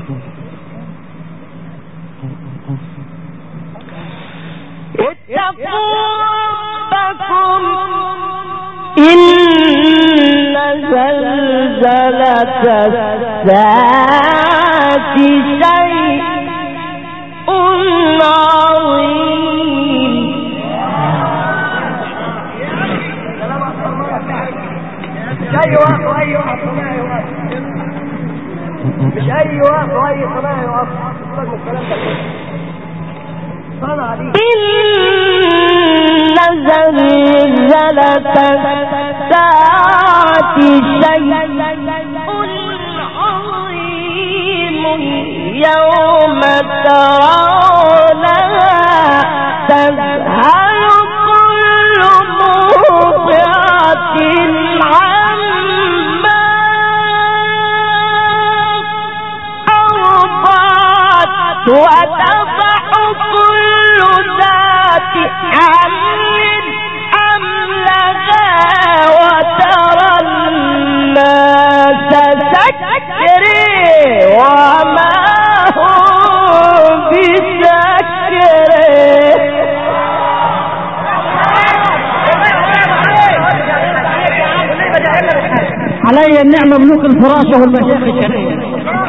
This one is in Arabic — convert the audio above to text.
إن زلزلة الساعة شيء عظيم. مش أي وقت وأي وقت صلاة يوقف، مش أي وقت وأي صلاة يوقف. إن زلزلة الساعة شيء عظيم يوم ترونها تذهل كل مرضعة عما أرضعت وتضع كل ذات حمل حملها وترى الناس سكري وما هم بسكري. علي النعمة ملوك الفراشة والمشايخ الشرعية.